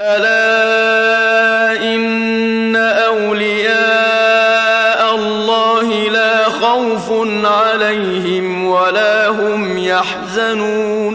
ألا إن أولياء الله لا خوف عليهم ولا هم يحزنون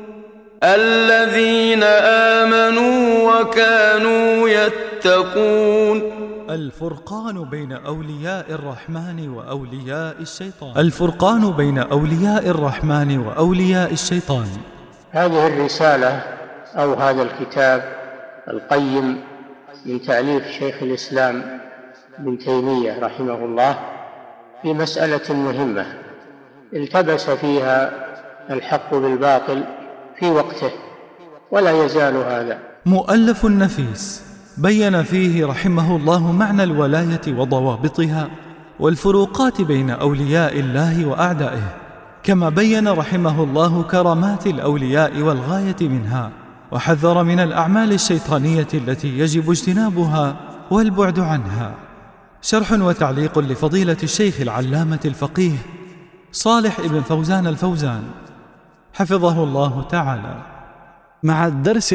الذين آمنوا وكانوا يتقون. الفرقان بين أولياء الرحمن وأولياء الشيطان. الفرقان بين أولياء الرحمن وأولياء الشيطان. هذه الرسالة أو هذا الكتاب القيم من تأليف شيخ الإسلام ابن تيمية رحمه الله في مسألة مهمة التبس فيها الحق بالباطل في وقته ولا يزال هذا. مؤلف نفيس بين فيه رحمه الله معنى الولاية وضوابطها والفروقات بين أولياء الله وأعدائه، كما بين رحمه الله كرامات الأولياء والغاية منها، وحذر من الأعمال الشيطانية التي يجب اجتنابها والبعد عنها. شرح وتعليق لفضيلة الشيخ العلامة الفقيه صالح ابن فوزان الفوزان حفظه الله تعالى، مع الدرس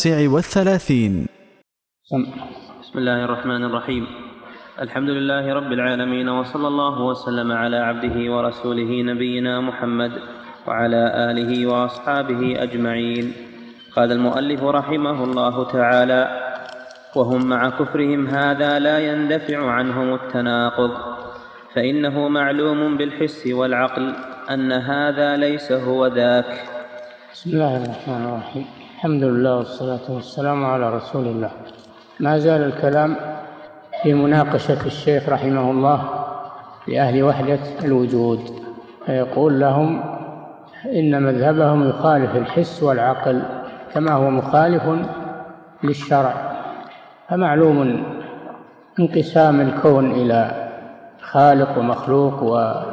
39. بسم الله الرحمن الرحيم. الحمد لله رب العالمين، وصلى الله وسلم على عبده ورسوله نبينا محمد وعلى آله وأصحابه أجمعين. قال المؤلف رحمه الله تعالى: وهم مع كفرهم هذا لا يندفع عنهم التناقض، فإنه معلوم بالحس والعقل أن هذا ليس هو ذاك. بسم الله الرحمن الرحيم. الحمد لله والصلاة والسلام على رسول الله. ما زال الكلام في مناقشة الشيخ رحمه الله لأهل وحدة الوجود، فيقول لهم إن مذهبهم يخالف الحس والعقل كما هو مخالف للشرع. فمعلوم انقسام الكون إلى خالق ومخلوق،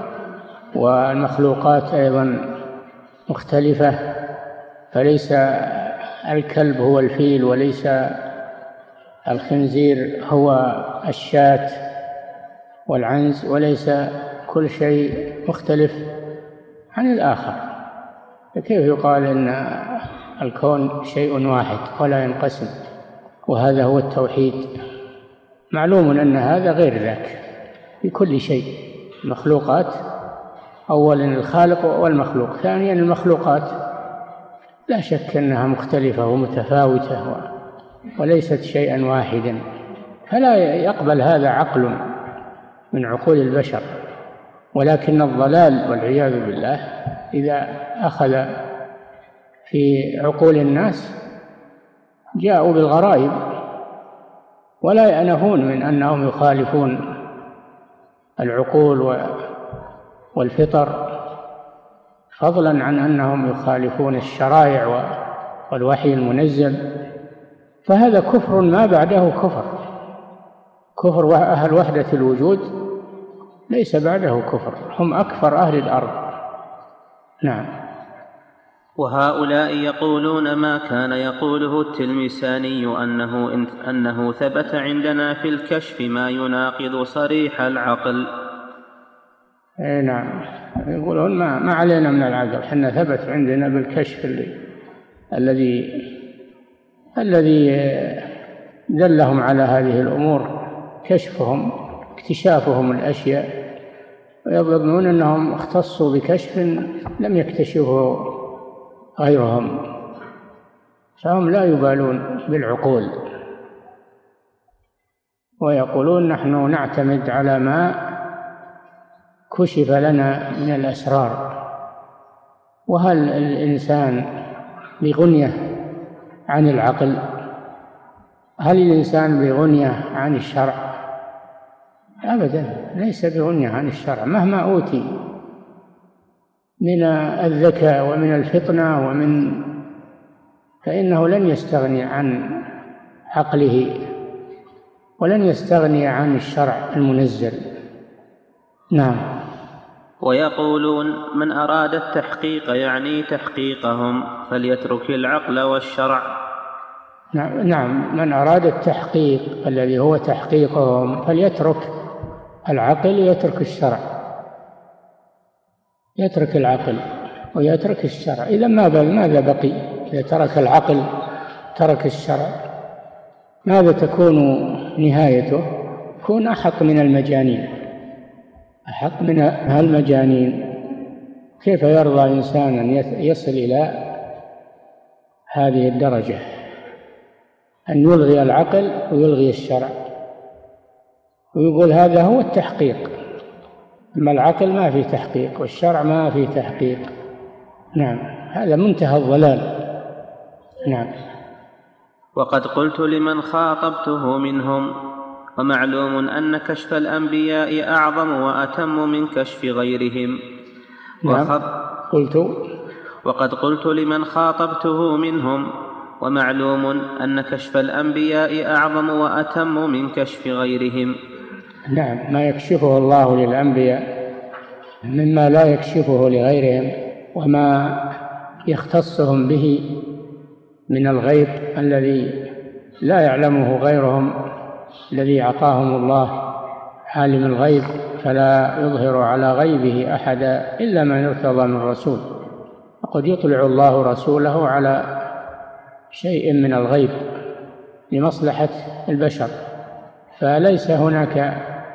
والمخلوقات أيضا مختلفة، فليس الكلب هو الفيل، وليس الخنزير هو الشاة والعنز، وليس كل شيء مختلف عن الآخر. فكيف يقال إن الكون شيء واحد ولا ينقسم؟ وهذا هو التوحيد. معلوم أن هذا غير ذاك في كل شيء. المخلوقات أولا الخالق والمخلوق، ثانيا المخلوقات لا شك أنها مختلفة ومتفاوتة وليست شيئا واحدا، فلا يقبل هذا عقل من عقول البشر. ولكن الضلال والعياذ بالله إذا أخذ في عقول الناس جاءوا بالغرائب، ولا يأنفون من أنهم يخالفون العقول والفطر، فضلا عن أنهم يخالفون الشرائع والوحي المنزل. فهذا كفر ما بعده كفر أهل وحدة الوجود ليس بعده كفر، هم أكفر أهل الأرض. نعم. وهؤلاء يقولون ما كان يقوله التلمساني أنه ثبت عندنا في الكشف ما يناقض صريح العقل. نعم، يقولون ما علينا من العقل، حنا ثبت عندنا بالكشف الذي دلهم على هذه الأمور، كشفهم اكتشافهم الأشياء، ويظنون أنهم اختصوا بكشف لم يكتشفه غيرهم، فهم لا يبالون بالعقول، ويقولون نحن نعتمد على ما كشف لنا من الأسرار. وهل الإنسان بغنية عن العقل؟ هل الإنسان بغنية عن الشرع؟ أبدا، ليس بغنية عن الشرع مهما أوتي من الذكاء ومن الفطنة فإنه لن يستغني عن عقله ولن يستغني عن الشرع المنزل. نعم. ويقولون من أراد التحقيق يعني تحقيقهم فليترك العقل والشرع. نعم، من أراد التحقيق الذي هو تحقيقهم فليترك العقل ويترك الشرع، يترك العقل ويترك الشرع. إذا ماذا بقي؟ إذا ترك العقل ترك الشرع ماذا تكون نهايته؟ يكون أحق من المجانين، أحق من المجانين. كيف يرضى إنسان أن يصل إلى هذه الدرجة، أن يلغي العقل ويلغي الشرع ويقول هذا هو التحقيق؟ أما العقل ما في تحقيق والشرع ما في تحقيق. نعم، هذا منتهى الضلال. نعم. وقد قلت لمن خاطبته منهم: ومعلوم أن كشف الأنبياء أعظم وأتم من كشف غيرهم. نعم. وقد قلت لمن خاطبته منهم: ومعلوم أن كشف الأنبياء أعظم وأتم من كشف غيرهم. نعم، ما يكشفه الله للأنبياء مما لا يكشفه لغيرهم، وما يختصهم به من الغيب الذي لا يعلمه غيرهم، الذي أعطاهم الله عالم الغيب فلا يظهر على غيبه أحدا إلا من ارتضى من رسول. وقد يطلع الله رسوله على شيء من الغيب لمصلحة البشر، فليس هناك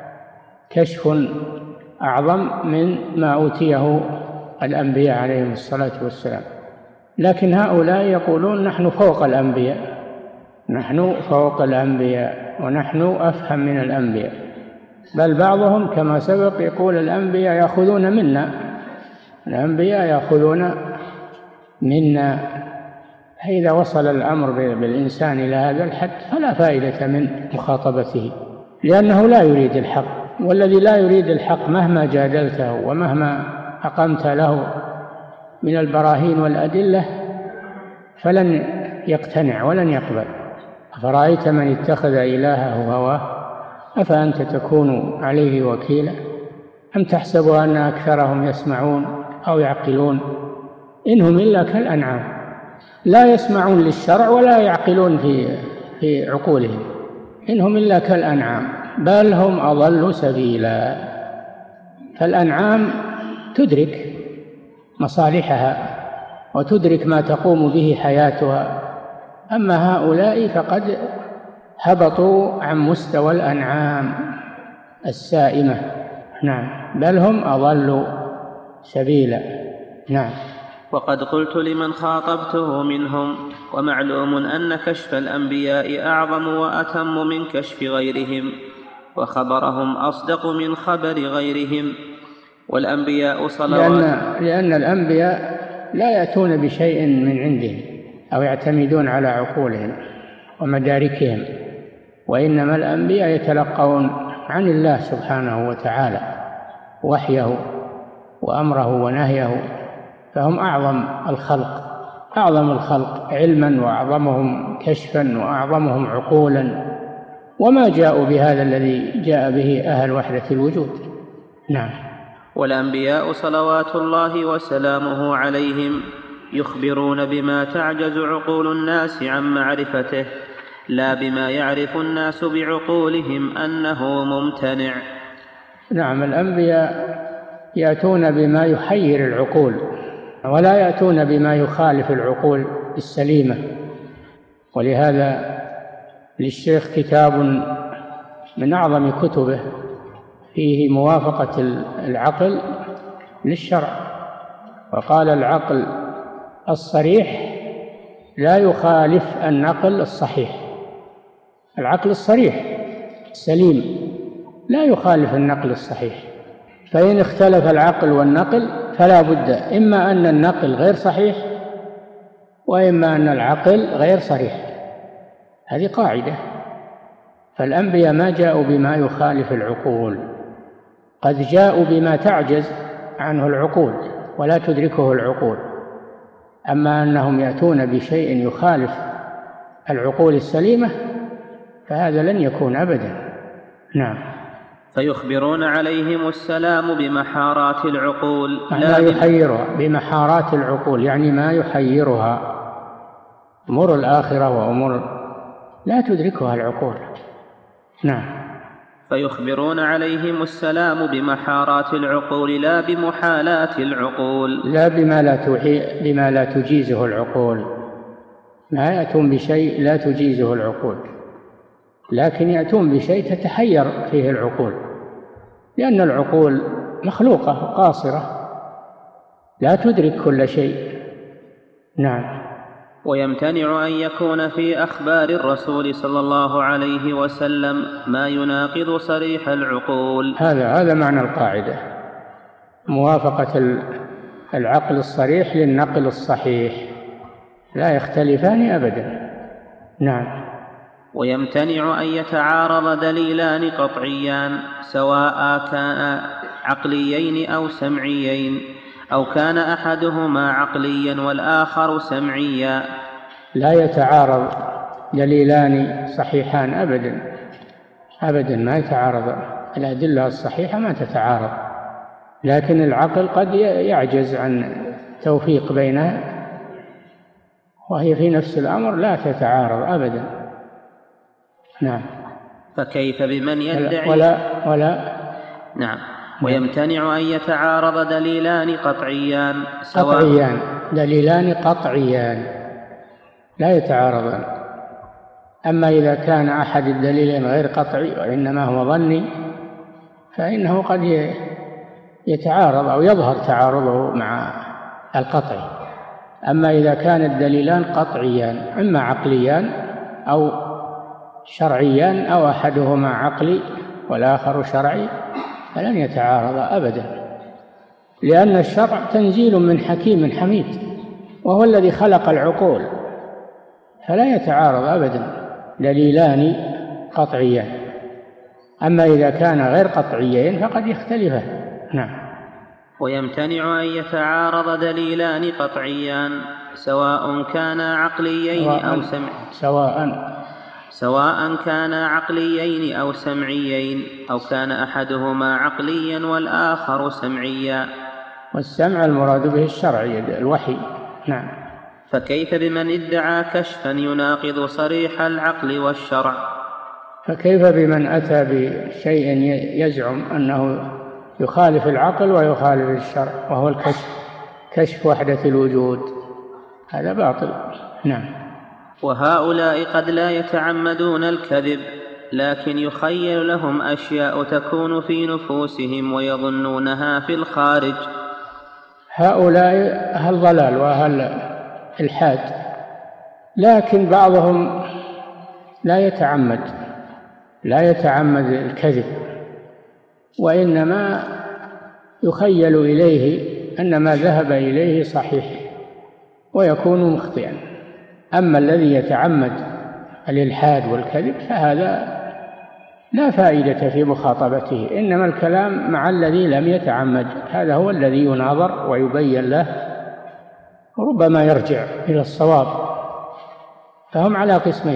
كشف أعظم من ما أوتيه الأنبياء عليهم الصلاة والسلام. لكن هؤلاء يقولون نحن فوق الأنبياء، نحن فوق الأنبياء ونحن أفهم من الأنبياء، بل بعضهم كما سبق يقول الأنبياء يأخذون منا، الأنبياء يأخذون منا. فإذا وصل الأمر بالإنسان إلى هذا الحد فلا فائدة من مخاطبته، لأنه لا يريد الحق، والذي لا يريد الحق مهما جادلته ومهما أقمت له من البراهين والأدلة فلن يقتنع ولن يقبل. أفرأيت من اتخذ إلهه هواه أفأنت تكون عليه وكيلا أم تحسب أن أكثرهم يسمعون أو يعقلون إنهم إلا كالأنعام لا يسمعون للشرع ولا يعقلون في عقولهم، إنهم إلا كالأنعام بل هم أضل سبيلا. فالأنعام تدرك مصالحها وتدرك ما تقوم به حياتها، أما هؤلاء فقد هبطوا عن مستوى الأنعام السائمة. نعم، بل هم أضل سبيلا. نعم. وقد قلت لمن خاطبته منهم: ومعلوم أن كشف الأنبياء أعظم وأتم من كشف غيرهم، وخبرهم أصدق من خبر غيرهم، والأنبياء صلوات. لأن الأنبياء لا يأتون بشيء من عندهم أو يعتمدون على عقولهم ومداركهم، وإنما الأنبياء يتلقون عن الله سبحانه وتعالى وحيه وأمره ونهيه، فهم أعظم الخلق علما وأعظمهم كشفا وأعظمهم عقولا، وما جاءوا بهذا الذي جاء به أهل وحدة الوجود. نعم. والأنبياء صلوات الله وسلامه عليهم يخبرون بما تعجز عقول الناس عن معرفته، لا بما يعرف الناس بعقولهم أنه ممتنع. نعم، الأنبياء يأتون بما يحير العقول ولا يأتون بما يخالف العقول السليمة. ولهذا للشيخ كتاب من أعظم كتبه فيه موافقة العقل للشرع، وقال العقل الصريح لا يخالف النقل الصحيح. العقل الصريح السليم لا يخالف النقل الصحيح، فإن اختلف العقل والنقل فلا بد إما أن النقل غير صحيح وإما أن العقل غير صريح. هذه قاعدة. فالأنبياء ما جاءوا بما يخالف العقول، قد جاءوا بما تعجز عنه العقول ولا تدركه العقول، أما أنهم يأتون بشيء يخالف العقول السليمة فهذا لن يكون أبدا. نعم. فيخبرون عليهم السلام بمحارات العقول، لا يحيرها بمحارات العقول، يعني ما يحيرها أمور الآخرة وأمور لا تدركها العقول. نعم. فيخبرون عليهم السلام بمحارات العقول لا بمحالات العقول، لا بما لا تجيزه العقول، ما يأتون بشيء لا تجيزه العقول. لكن يأتون بشيء تتحير فيه العقول، لأن العقول مخلوقة قاصرة لا تدرك كل شيء. نعم. ويمتنع أن يكون في أخبار الرسول صلى الله عليه وسلم ما يناقض صريح العقول. هذا معنى القاعدة، موافقة العقل الصريح للنقل الصحيح، لا يختلفان أبدا. نعم. ويمتنع أن يتعارض دليلان قطعيان سواء كان عقليين أو سمعيين، أو كان أحدهما عقليا والآخر سمعيا. لا يتعارض دليلان صحيحان أبدا ما يتعارض، الأدلة الصحيحة ما تتعارض، لكن العقل قد يعجز عن توفيق بينها، وهي في نفس الأمر لا تتعارض أبدا. نعم. فكيف بمن يدعي ولا نعم. ويمتنع أن يتعارض دليلان قطعيان دليلان قطعيان لا يتعارضان. أما إذا كان أحد الدليلين غير قطعي وإنما هو ظني فإنه قد يتعارض أو يظهر تعارضه مع القطعي. أما إذا كان الدليلان قطعيان إما عقليان أو شرعيان أو أحدهما عقلي والآخر شرعي فلن يتعارض أبدا، لأن الشرع تنزيل من حكيم حميد وهو الذي خلق العقول، فلا يتعارض أبدا دليلان قطعيان. أما إذا كان غير قطعيين فقد يختلفان. نعم. ويمتنع أن يتعارض دليلان قطعيان سواء كانا عقليين أو سواء كانا عقليين أو سمعيين، أو كان أحدهما عقليا والآخر سمعيا. والسمع المراد به الشرعي الوحي. نعم. فكيف بمن ادعى كشفا يناقض صريح العقل والشرع؟ فكيف بمن أتى بشيء يزعم أنه يخالف العقل ويخالف الشرع، وهو كشف وحدة الوجود، هذا باطل. نعم. وهؤلاء قد لا يتعمدون الكذب، لكن يخيل لهم أشياء تكون في نفوسهم ويظنونها في الخارج. هؤلاء أهل ضلال وأهل الحاد، لكن بعضهم لا يتعمد الكذب، وإنما يخيل إليه أن ما ذهب إليه صحيح ويكون مخطئا. أما الذي يتعمد الإلحاد والكذب فهذا لا فائدة في مخاطبته، إنما الكلام مع الذي لم يتعمد، هذا هو الذي يناظر ويبين له وربما يرجع إلى الصواب. فهم على قسمين: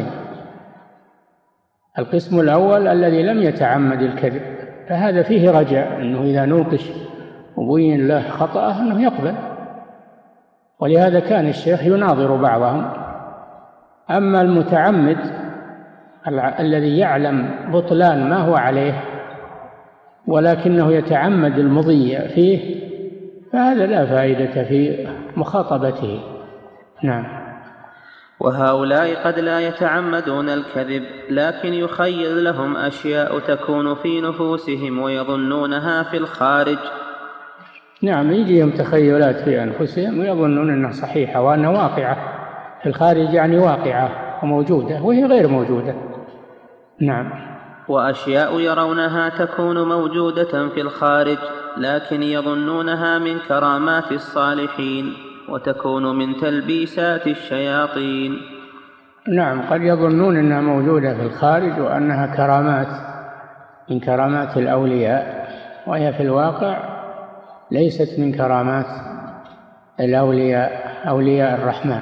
القسم الأول الذي لم يتعمد الكذب، فهذا فيه رجاء أنه إذا نوقش وبين له خطأه أنه يقبل، ولهذا كان الشيخ يناظر بعضهم. أما المتعمد الذي يعلم بطلان ما هو عليه ولكنه يتعمد المضي فيه فهذا لا فائدة في مخاطبته. نعم. وهؤلاء قد لا يتعمدون الكذب، لكن يخيل لهم أشياء تكون في نفوسهم ويظنونها في الخارج. نعم، يجيهم تخيلات في أنفسهم ويظنون أنها صحيحة وأنها واقعة في الخارج، يعني واقعة وموجودة وهي غير موجودة. نعم. وأشياء يرونها تكون موجودة في الخارج لكن يظنونها من كرامات الصالحين وتكون من تلبيسات الشياطين. نعم، قد يظنون أنها موجودة في الخارج وأنها كرامات من كرامات الأولياء، وهي في الواقع ليست من كرامات الأولياء، أولياء الرحمن،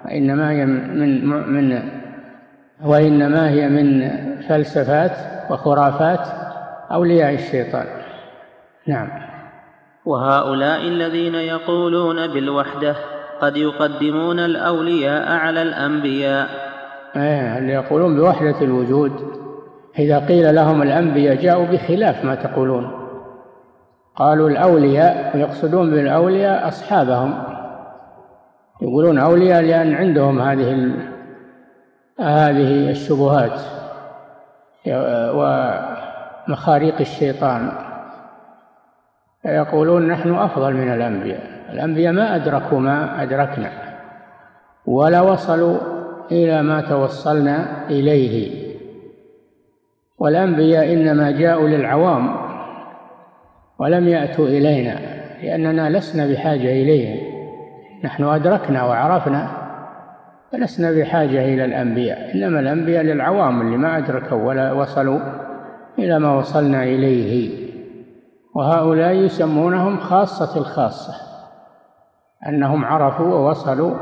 وإنما هي من فلسفات وخرافات أولياء الشيطان. نعم. وهؤلاء الذين يقولون بالوحدة قد يقدمون الأولياء على الأنبياء. اللي يقولون بوحدة الوجود إذا قيل لهم الأنبياء جاءوا بخلاف ما تقولون، قالوا الأولياء ويقصدون بالأولياء أصحابهم، يقولون أولياء لأن عندهم هذه الشبهات ومخاريق الشيطان، فيقولون نحن أفضل من الأنبياء. الأنبياء ما أدركوا ما أدركنا ولا وصلوا إلى ما توصلنا إليه، والأنبياء إنما جاءوا للعوام ولم يأتوا إلينا، لأننا لسنا بحاجة إليهم. نحن أدركنا وعرفنا فلسنا بحاجة إلى الأنبياء، إنما الأنبياء للعوام اللي ما أدركوا ولا وصلوا إلى ما وصلنا إليه. وهؤلاء يسمونهم خاصة الخاصة، أنهم عرفوا ووصلوا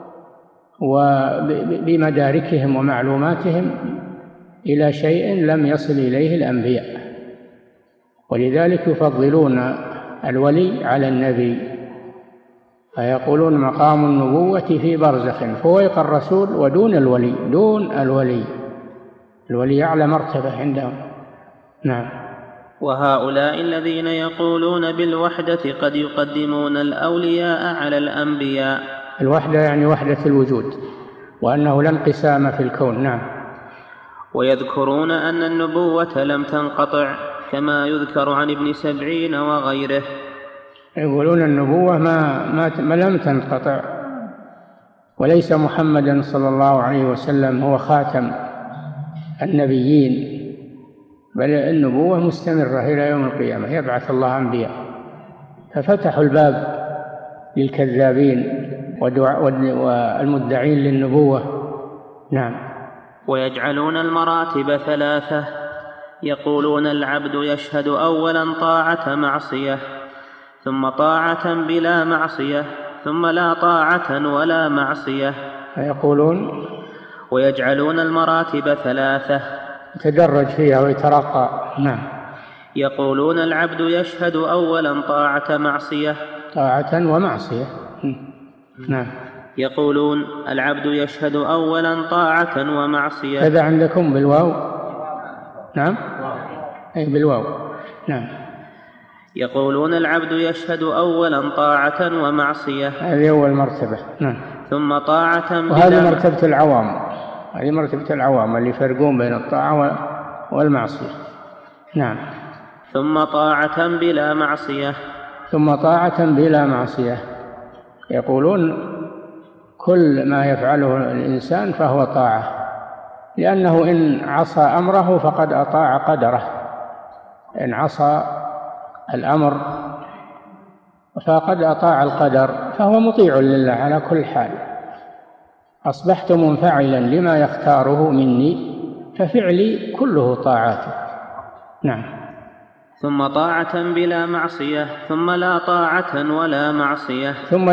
وبمداركهم ومعلوماتهم إلى شيء لم يصل إليه الأنبياء، ولذلك يفضلون الولي على النبي، فيقولون مقام النبوة في برزخ فوق الرسول ودون الولي، دون الولي، الولي أعلى مرتبة عندهم. نعم. وهؤلاء الذين يقولون بالوحدة قد يقدمون الأولياء على الأنبياء. الوحدة يعني وحدة الوجود، وأنه لا انقسام في الكون. نعم. ويذكرون أن النبوة لم تنقطع كما يذكر عن ابن سبعين وغيره. يقولون النبوة ما لم تنقطع، وليس محمدا صلى الله عليه وسلم هو خاتم النبيين، بل النبوة مستمرة إلى يوم القيامة، يبعث الله أنبياء. ففتحوا الباب للكذابين والمدعين للنبوة. نعم. ويجعلون المراتب ثلاثة، يقولون العبد يشهد أولا طاعة معصية، ثم طاعة بلا معصية، ثم لا طاعة ولا معصية. يقولون ويجعلون المراتب ثلاثة، يتدرج فيها ويترقى. نعم. يقولون العبد يشهد أولا طاعة معصية، طاعة ومعصية. نعم. يقولون العبد يشهد أولا طاعة ومعصية. هذا عندكم بالواو؟ نعم. أي بالواو. نعم. يقولون العبد يشهد أولا طاعة ومعصية، هذه أول مرتبة. نعم. ثم طاعة وهذه مرتبة العوام، هذه مرتبة العوام اللي يفرقون بين الطاعة والمعصية. نعم. ثم طاعة بلا معصية. ثم طاعة بلا معصية. يقولون كل ما يفعله الإنسان فهو طاعة، لأنه إن عصى أمره فقد أطاع قدره، إن عصى الأمر فقد أطاع القدر، فهو مطيع لله على كل حال. أصبحت منفعلا لما يختاره مني، ففعلي كله طاعاته. نعم. ثم طاعة بلا معصية، ثم لا طاعة ولا معصية. ثم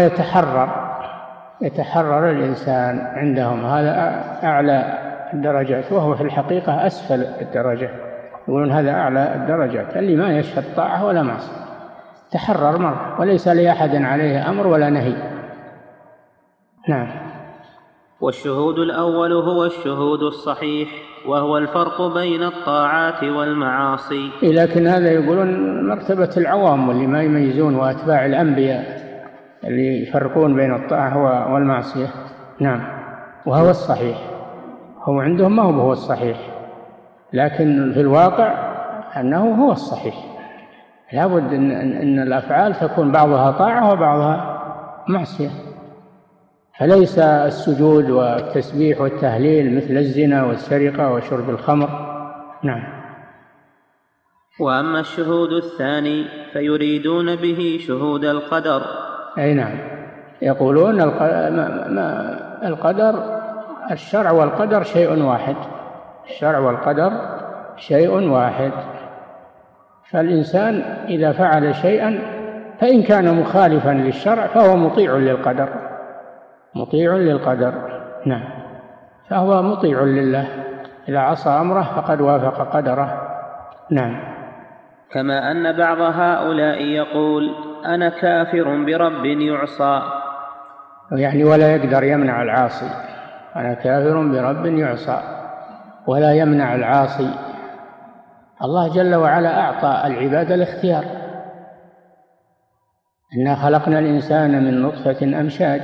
يتحرر الإنسان عندهم، هذا أعلى الدرجات، وهو في الحقيقة أسفل الدرجات. يقولون هذا أعلى الدرجات، اللي ما يشهد طاعة ولا معصية، تحرر مرة وليس لأحد عليه أمر ولا نهي. نعم. والشهود الأول هو الشهود الصحيح، وهو الفرق بين الطاعات والمعاصي. لكن هذا يقولون مرتبة العوام واللي ما يميزون، وأتباع الأنبياء اللي يفرقون بين الطاعة والمعصية. نعم. وهو الصحيح، هو عندهم ما هو الصحيح، لكن في الواقع أنه هو الصحيح. لابد أن الأفعال تكون بعضها طاعة وبعضها معصية، فليس السجود والتسبيح والتهليل مثل الزنا والسرقة وشرب الخمر. نعم. وأما الشهود الثاني فيريدون به شهود القدر. أي نعم. يقولون القدر، الشرع والقدر شيء واحد، الشرع والقدر شيء واحد. فالإنسان إذا فعل شيئا فإن كان مخالفا للشرع فهو مطيع للقدر، مطيع للقدر. نعم. فهو مطيع لله، إذا عصى أمره فقد وافق قدره. نعم. كما أن بعض هؤلاء يقول أنا كافر برب يعصى، يعني ولا يقدر يمنع العاصي. أنا كافر برب يعصى ولا يمنع العاصي. الله جل وعلا أعطى العباد الاختيار. إنا خلقنا الإنسان من نطفة أمشاج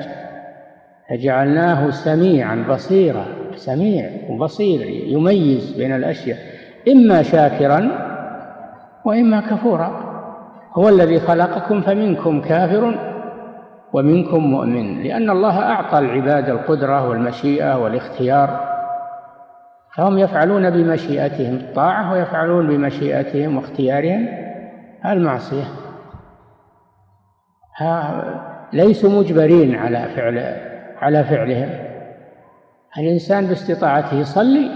فجعلناه سميعا بصيرا، سميع وبصير يميز بين الأشياء. إما شاكرا وإما كفورا. هو الذي خلقكم فمنكم كافر ومنكم مؤمن، لأن الله أعطى العباد القدرة والمشيئة والاختيار، فهم يفعلون بمشيئتهم الطاعة ويفعلون بمشيئتهم واختيارهم المعصية. ليسوا مجبرين على فعلهم. الإنسان باستطاعته يصلي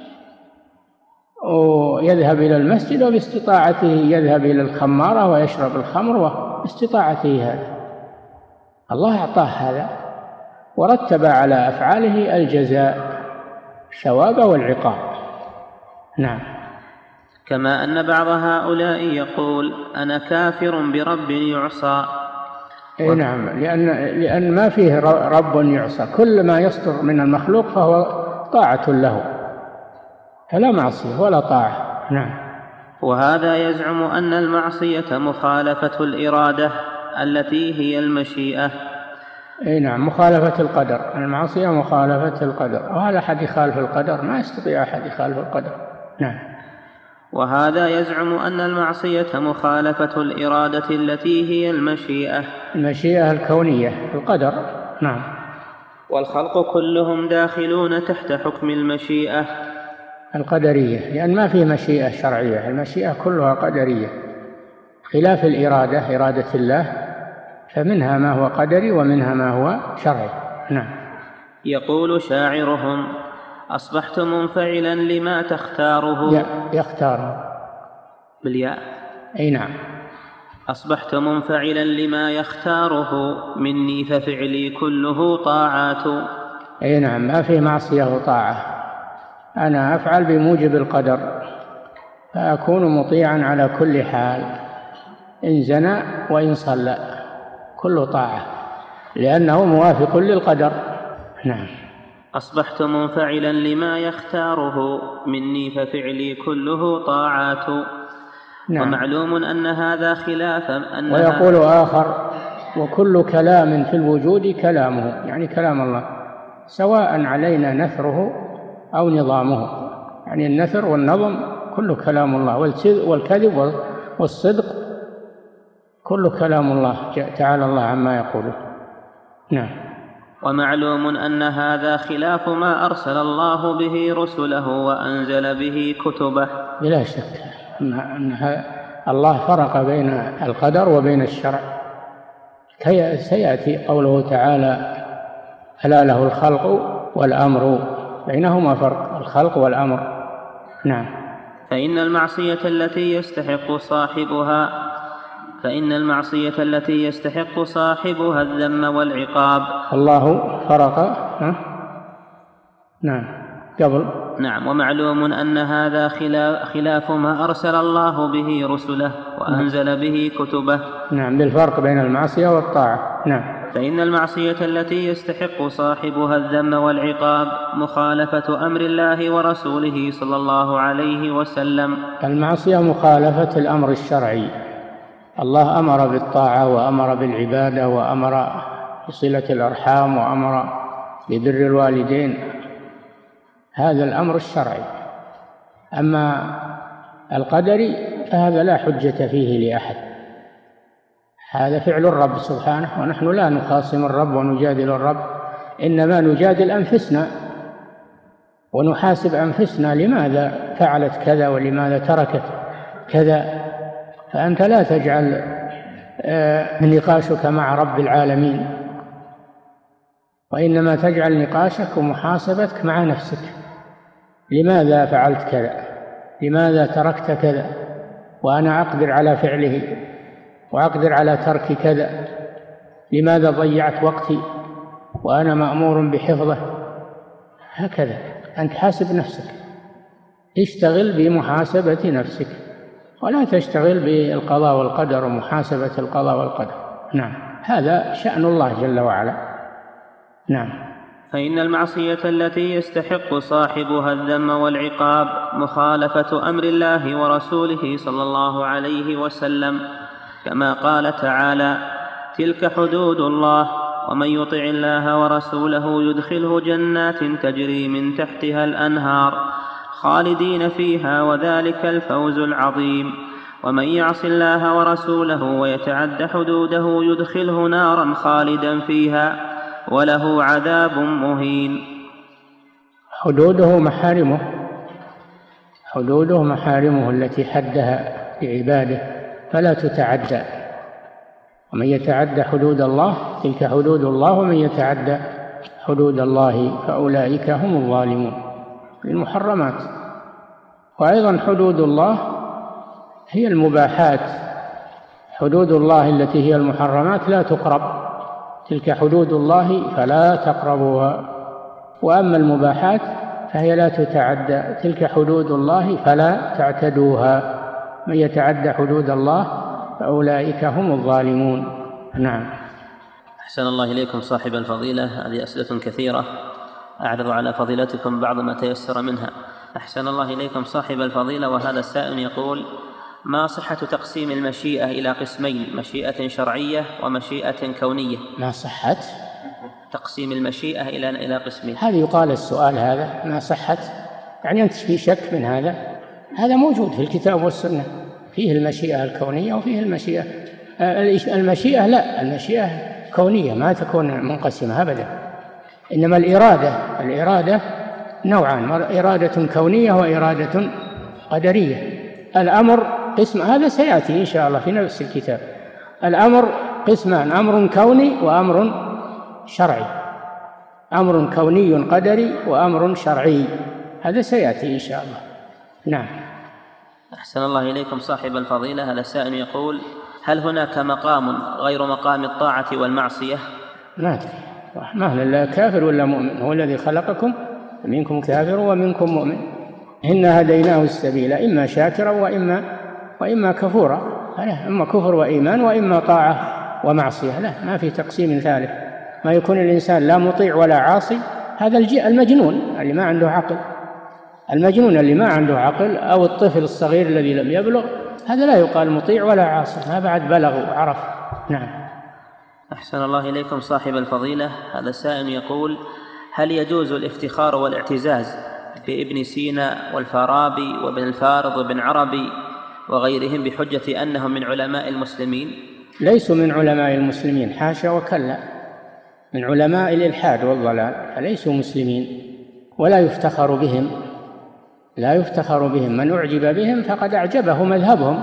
ويذهب إلى المسجد، وباستطاعته يذهب إلى الخمارة ويشرب الخمر، وباستطاعته هذا. الله أعطاه هذا ورتب على أفعاله الجزاء، الثواب والعقاب. نعم. كما أن بعض هؤلاء يقول أنا كافر برب يعصى. نعم، لأن ما فيه رب يعصى، كل ما يصدر من المخلوق فهو طاعة له، فلا معصية ولا طاعة. نعم. وهذا يزعم أن المعصية مخالفة الإرادة التي هي المشيئة. نعم، مخالفة القدر. المعصية مخالفة القدر، وهذا أحد يخالف القدر ما يستطيع أحد يخالف القدر. نعم. وهذا يزعم أن المعصية مخالفة الإرادة التي هي المشيئة الكونية، القدر. نعم. والخلق كلهم داخلون تحت حكم المشيئة القدرية، لأن ما فيه مشيئة شرعية، المشيئة كلها قدرية، خلاف الإرادة، إرادة الله، فمنها ما هو قدري ومنها ما هو شرعي. نعم. يقول شاعرهم أصبحت منفعلا لما تختاره. يختاره بالياء. أي نعم. أصبحت منفعلا لما يختاره مني ففعلي كله طاعات. أي نعم، ما في معصية وطاعة، أنا أفعل بموجب القدر، فأكون مطيعا على كل حال، إن زنى وإن صلى كل طاعة، لأنه موافق للقدر. نعم. أصبحت منفعلا لما يختاره مني ففعلي كله طاعات. نعم. ومعلوم أن هذا خلاف ويقول آخر وكل كلام في الوجود كلامه، يعني كلام الله، سواء علينا نثره أو نظامه، يعني النثر والنظم كل كلام الله، والكذب والصدق كل كلام الله تعالى الله عما يقوله. نعم. ومعلوم أن هذا خلاف ما أرسل الله به رسله وأنزل به كتبه. بلا شك أن الله فرق بين القدر وبين الشرع، سيأتي قوله تعالى ألا له الخلق والأمر، بينهما فرق الخلق والأمر. نعم. فإن المعصية التي يستحق صاحبها الذم والعقاب. الله فرق. نعم. قبل. نعم. ومعلوم أن هذا خلاف ما أرسل الله به رسله وأنزل به كتبه. نعم، بالفرق بين المعصية والطاعة. نعم. فإن المعصية التي يستحق صاحبها الذم والعقاب مخالفة أمر الله ورسوله صلى الله عليه وسلم. المعصية مخالفة الأمر الشرعي، الله أمر بالطاعة وأمر بالعبادة وأمر بصلة الأرحام وأمر ببر الوالدين، هذا الأمر الشرعي. أما القدري فهذا لا حجة فيه لأحد، هذا فعل الرب سبحانه، ونحن لا نخاصم الرب ونجادل الرب، إنما نجادل أنفسنا ونحاسب أنفسنا لماذا فعلت كذا ولماذا تركت كذا. فأنت لا تجعل نقاشك مع رب العالمين، وإنما تجعل نقاشك ومحاسبتك مع نفسك، لماذا فعلت كذا، لماذا تركت كذا، وأنا أقدر على فعله وأقدر على ترك كذا، لماذا ضيعت وقتي وأنا مأمور بحفظه. هكذا أنت حاسب نفسك، اشتغل بمحاسبة نفسك ولا تشتغل بالقضاء والقدر ومحاسبة القضاء والقدر. نعم، هذا شأن الله جل وعلا. نعم. فإن المعصية التي يستحق صاحبها الذم والعقاب مخالفة أمر الله ورسوله صلى الله عليه وسلم، كما قال تعالى تلك حدود الله ومن يطع الله ورسوله يدخله جنات تجري من تحتها الأنهار خالدين فيها وذلك الفوز العظيم. ومن يعص الله ورسوله ويتعد حدوده يدخله نارا خالدا فيها وله عذاب مهين. حدوده محارمه، حدوده محارمه التي حدها لعباده فلا تتعدى. ومن يتعدى حدود الله تلك حدود الله، ومن يتعدى حدود الله فأولئك هم الظالمون. المحرمات. وأيضا حدود الله هي المباحات، حدود الله التي هي المحرمات لا تقرب، تلك حدود الله فلا تقربوها. وأما المباحات فهي لا تتعدى، تلك حدود الله فلا تعتدوها. من يتعدى حدود الله فأولئك هم الظالمون. نعم. أحسن الله إليكم صاحب الفضيلة. هذه أسئلة كثيرة، أعرض على فضيلتكم بعض ما تيسر منها. أحسن الله إليكم صاحب الفضيلة، وهذا السائل يقول: ما صحة تقسيم المشيئة إلى قسمين، مشيئة شرعية ومشيئة كونية؟ ما صحة تقسيم المشيئة إلى قسمين؟ هذا يقال السؤال هذا ما صحة، يعني أنت في شك من هذا؟ هذا موجود في الكتاب والسنة، فيه المشيئة الكونية وفيه المشيئة لا، المشيئة كونية ما تكون منقسمة أبدا. إنما الإرادة نوعان: إرادة كونية وإرادة قدرية. الأمر قسم، هذا سيأتي إن شاء الله في نفس الكتاب. الأمر قسمان: أمر كوني وأمر شرعي، أمر كوني قدري وأمر شرعي، هذا سيأتي إن شاء الله. نعم. أحسن الله إليكم صاحب الفضيلة. هذا سائل يقول: هل هناك مقام غير مقام الطاعة والمعصية؟ ما أدري، ما لا كافر ولا مؤمن، هو الذي خلقكم، منكم كافر ومنكم مؤمن، إنا هديناه السبيل إما شاكرا وإما كفورا، إما كفر وإيمان وإما طاعة ومعصية، لا، ما في تقسيم ثالث. ما يكون الإنسان لا مطيع ولا عاصي، هذا المجنون اللي ما عنده عقل، المجنون اللي ما عنده عقل، أو الطفل الصغير الذي لم يبلغ، هذا لا يقال مطيع ولا عاصي، ما بعد بلغ وعرف. نعم. أحسن الله إليكم صاحب الفضيلة. هذا سائل يقول: هل يجوز الافتخار والاعتزاز بابن سينا والفارابي وابن الفارض وابن عربي وغيرهم بحجة أنهم من علماء المسلمين؟ ليسوا من علماء المسلمين، حاشا وكلا، من علماء الإلحاد والضلال، فليسوا مسلمين ولا يفتخر بهم، لا يفتخر بهم. من أعجب بهم فقد أعجبه مذهبهم،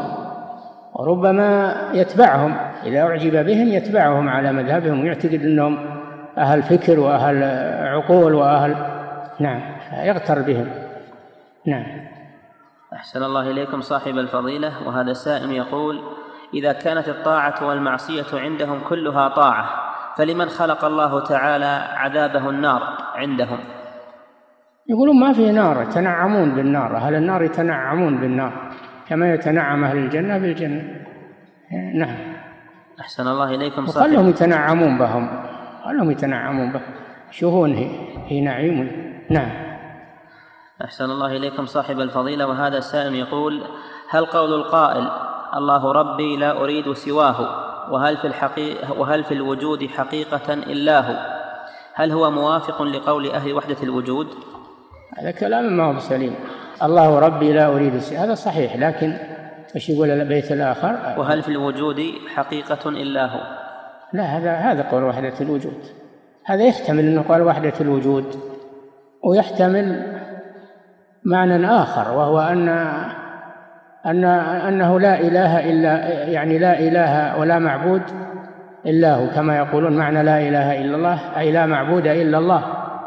وربما يتبعهم، إذا أعجب بهم يتبعهم على مذهبهم ويعتقد أنهم أهل فكر وأهل عقول وأهل، نعم، يغتر بهم. نعم. أحسن الله إليكم صاحب الفضيلة. وهذا سائل يقول: إذا كانت الطاعة والمعصية عندهم كلها طاعة، فلمن خلق الله تعالى عذابه النار عندهم؟ يقولون ما في نار، يتنعمون بالنار، أهل النار يتنعمون بالنار كما يتنعم أهل الجنة بالجنة. نعم. أحسن الله إليكم صاحب، وخلهم يتنعمون بهم، خلهم يتنعمون بهم، شوفون هي نعيم. نعم. أحسن الله إليكم صاحب الفضيلة. وهذا السائل يقول: هل قول القائل الله ربي لا أريد سواه وهل في الوجود حقيقة إلا هو، هل هو موافق لقول أهل وحدة الوجود؟ هذا كلام ما هو سليم. الله ربي لا أريد سواه هذا صحيح، لكن ايش يقول البيت الآخر؟ وهل في الوجود حقيقة إلا هو؟ لا، هذا قول وحدة الوجود، هذا يحتمل أنه قال وحدة الوجود، ويحتمل معنى آخر، وهو أنه لا إله إلا، يعني لا إله ولا معبود إلا هو، كما يقولون معنى لا إله إلا الله أي لا معبود إلا الله.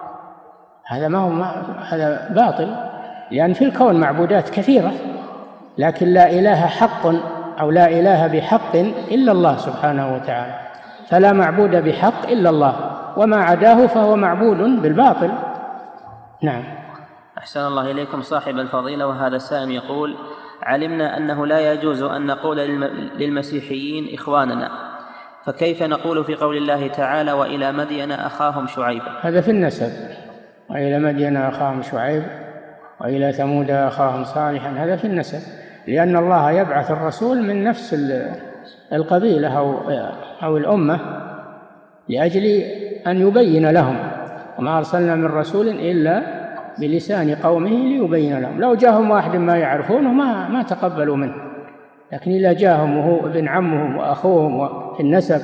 هذا باطل، لأن في الكون معبودات كثيرة، لكن لا إله حق أو لا إله بحق إلا الله سبحانه وتعالى، فلا معبود بحق إلا الله، وما عداه فهو معبود بالباطل. نعم. أحسن الله إليكم صاحب الفضيلة. وهذا السائل يقول: علمنا أنه لا يجوز أن نقول للمسيحيين إخواننا، فكيف نقول في قول الله تعالى وإلى مدين أخاهم شعيبا؟ هذا في النسب، وإلى مدين أخاهم شعيب وإلى ثمود أخاهم صالحا، هذا في النسب، لأن الله يبعث الرسول من نفس القبيلة أو الأمة لأجل أن يبين لهم، وما أرسلنا من رسول إلا بلسان قومه ليبين لهم. لو جاءهم واحد ما يعرفونه ما تقبلوا منه، لكن إذا جاءهم وهو ابن عمهم وأخوهم في النسب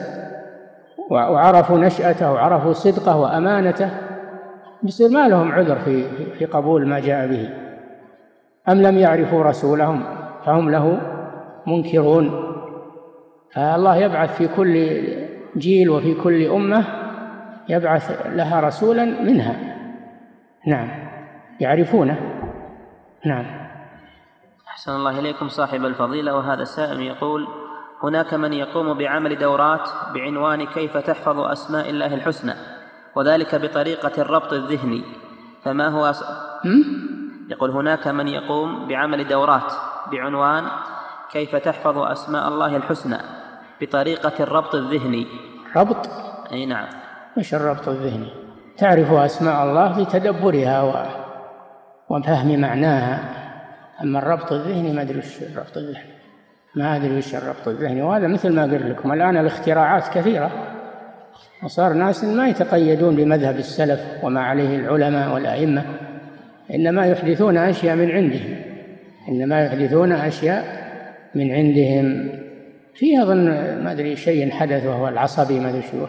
وعرفوا نشأته وعرفوا صدقه وأمانته يصير ما لهم عذر في قبول ما جاء به. أم لم يعرفوا رسولهم فهم له منكرون. فالله يبعث في كل جيل وفي كل أمة يبعث لها رسولا منها، نعم، يعرفونه. نعم. أحسن الله إليكم صاحب الفضيلة. وهذا السائل يقول: هناك من يقوم بعمل دورات بعنوان كيف تحفظ أسماء الله الحسنى، وذلك بطريقة الربط الذهني، فما هو يقول هناك من يقوم بعمل دورات بعنوان كيف تحفظ أسماء الله الحسنى بطريقة الربط الذهني. ربط؟ أي نعم. مش الربط الذهني؟ تعرف أسماء الله بتدبرها وفهم معناها. أما الربط الذهني ما أدري وش الربط الذهني، ما أدري وش الربط الذهني. وهذا مثل ما قلت لكم الآن الاختراعات كثيرة، وصار ناس ما يتقيدون بمذهب السلف وما عليه العلماء والأئمة، إنما يحدثون أشياء من عندهم، إنما يحدثون أشياء من عندهم. في أظن ما أدري شيء حدث وهو العصبي، ما أدري شو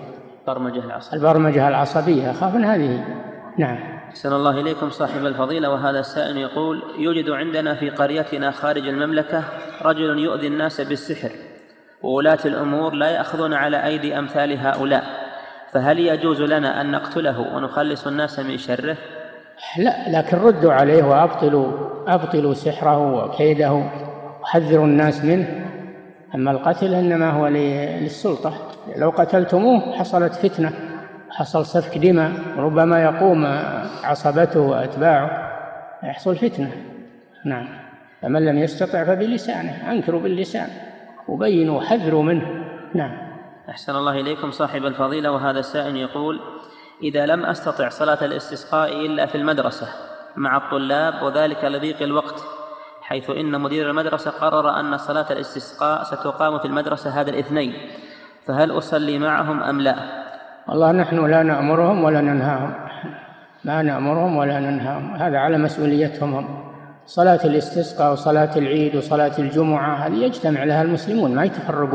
البرمجة العصبية، أخاف من هذه. نعم. أحسن الله إليكم صاحب الفضيلة. وهذا السائل يقول: يوجد عندنا في قريتنا خارج المملكة رجل يؤذي الناس بالسحر، وولاة الأمور لا يأخذون على أيدي أمثال هؤلاء، فهل يجوز لنا أن نقتله ونخلص الناس من شره؟ لا، لكن ردوا عليه وأبطلوا سحره وكيده وحذروا الناس منه. أما القتل إنما هو للسلطة، لو قتلتموه حصلت فتنة، حصل سفك دماء، ربما يقوم عصبته وأتباعه، يحصل فتنة. نعم. فمن لم يستطع فبلسانه، أنكروا باللسان وبينوا وحذروا منه. نعم. أحسن الله إليكم صاحب الفضيلة. وهذا السائل يقول: إذا لم أستطع صلاة الاستسقاء إلا في المدرسة مع الطلاب، وذلك لضيق الوقت، حيث إن مدير المدرسة قرر أن صلاة الاستسقاء ستقام في المدرسة هذا الاثنين، فهل أصلي معهم أم لا؟ والله نحن لا نأمرهم ولا ننهاهم، لا نأمرهم ولا ننهاهم، هذا على مسؤوليتهم هم. صلاة الاستسقاء وصلاة العيد وصلاة الجمعة هذه يجتمع لها المسلمون، ما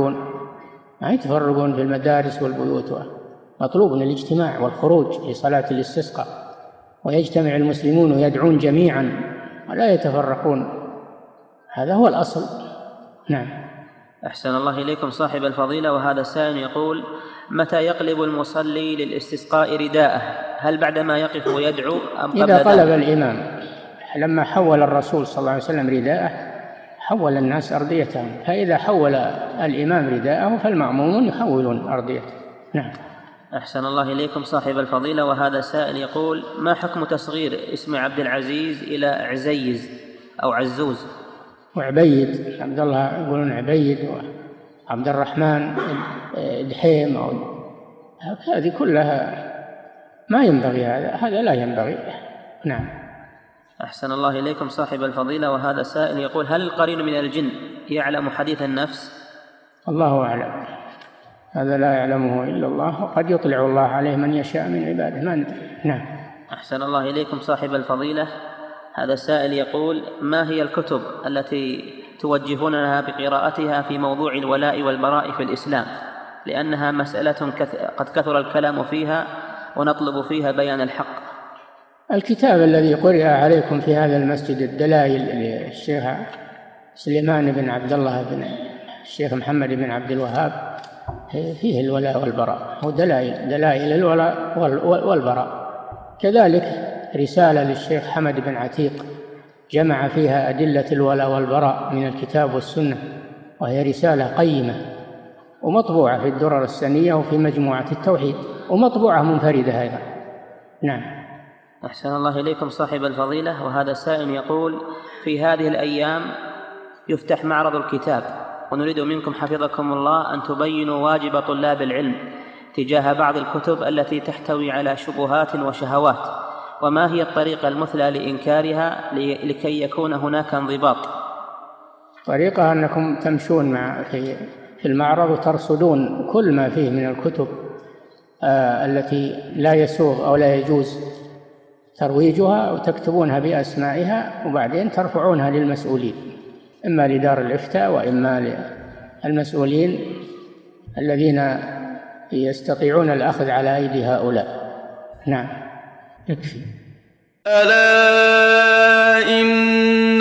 يتفرقون في المدارس والبيوت. مطلوب من الاجتماع والخروج لصلاة الاستسقاء، ويجتمع المسلمون ويدعون جميعا ولا يتفرقون، هذا هو الأصل. نعم. أحسن الله إليكم صاحب الفضيلة. وهذا السائل يقول: متى يقلب المصلي للاستسقاء رداءه؟ هل بعدما يقف ويدعو أم قبل إذا طلب الإمام؟ لما حول الرسول صلى الله عليه وسلم رداءه حول الناس أرضيتهم، فإذا حول الإمام رداءه فالمأمومون يحولون أرضيته. نعم. أحسن الله إليكم صاحب الفضيلة. وهذا سائل يقول: ما حكم تصغير اسم عبد العزيز إلى عزيز أو عزوز؟ وعبيد، عبد الله يقولون عبيد، وعبد الرحمن دحيم، هذه كلها ما ينبغي، هذا لا ينبغي. نعم. أحسن الله إليكم صاحب الفضيلة. وهذا سائل يقول: هل القرين من الجن يعلم حديث النفس؟ الله أعلم، هذا لا يعلمه إلا الله، وقد يطلع الله عليه من يشاء من عباده، ما ندري. نعم. أحسن الله إليكم صاحب الفضيلة. هذا السائل يقول: ما هي الكتب التي توجهوننا بقراءتها في موضوع الولاء والبراء في الإسلام، لأنها مسألة قد كثر الكلام فيها ونطلب فيها بيان الحق؟ الكتاب الذي قرئ عليكم في هذا المسجد، الدلائل للشيخ سليمان بن عبد الله بن الشيخ محمد بن عبد الوهاب، فيه الولاء والبراء، هو دلائل الولاء والبراء. كذلك رسالة للشيخ حمد بن عتيق جمع فيها أدلة الولاء والبراء من الكتاب والسنة، وهي رسالة قيمة، ومطبوعة في الدرر السنية وفي مجموعة التوحيد، ومطبوعة منفردة أيضا. نعم. أحسن الله إليكم صاحب الفضيلة. وهذا السائل يقول: في هذه الأيام يفتح معرض الكتاب، ونريد منكم حفظكم الله أن تبينوا واجب طلاب العلم تجاه بعض الكتب التي تحتوي على شبهات وشهوات، وما هي الطريقة المثلى لإنكارها لكي يكون هناك انضباط؟ طريقة أنكم تمشون في المعرض وترصدون كل ما فيه من الكتب التي لا يسوغ أو لا يجوز ترويجها وتكتبونها بأسمائها وبعدين ترفعونها للمسؤولين، إما لدار الإفتاء وإما للمسؤولين الذين يستطيعون الأخذ على أيدي هؤلاء. نعم، يكفي. ألا إن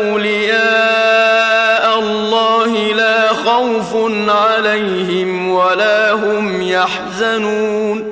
أولياء الله لا خوف عليهم ولا هم يحزنون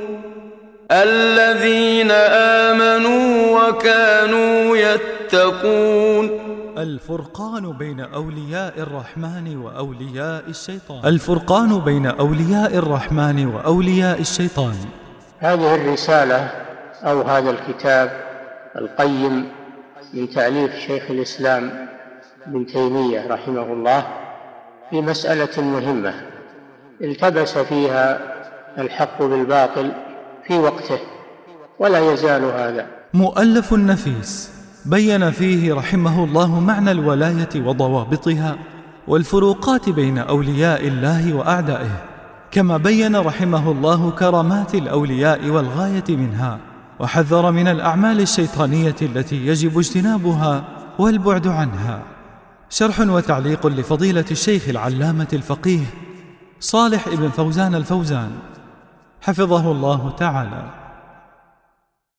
الذين آمنوا وكانوا يتقون. الفرقان بين أولياء الرحمن وأولياء الشيطان. الفرقان بين أولياء الرحمن وأولياء الشيطان. هذه الرسالة أو هذا الكتاب القيم من تأليف شيخ الإسلام ابن تيمية رحمه الله في مسألة مهمة التبس فيها الحق بالباطل في وقته ولا يزال هذا. مؤلف نفيس بين فيه رحمه الله معنى الولاية وضوابطها والفروقات بين أولياء الله وأعدائه، كما بين رحمه الله كرامات الأولياء والغاية منها، وحذر من الأعمال الشيطانية التي يجب اجتنابها والبعد عنها. شرح وتعليق لفضيلة الشيخ العلامة الفقيه صالح ابن فوزان الفوزان حفظه الله تعالى.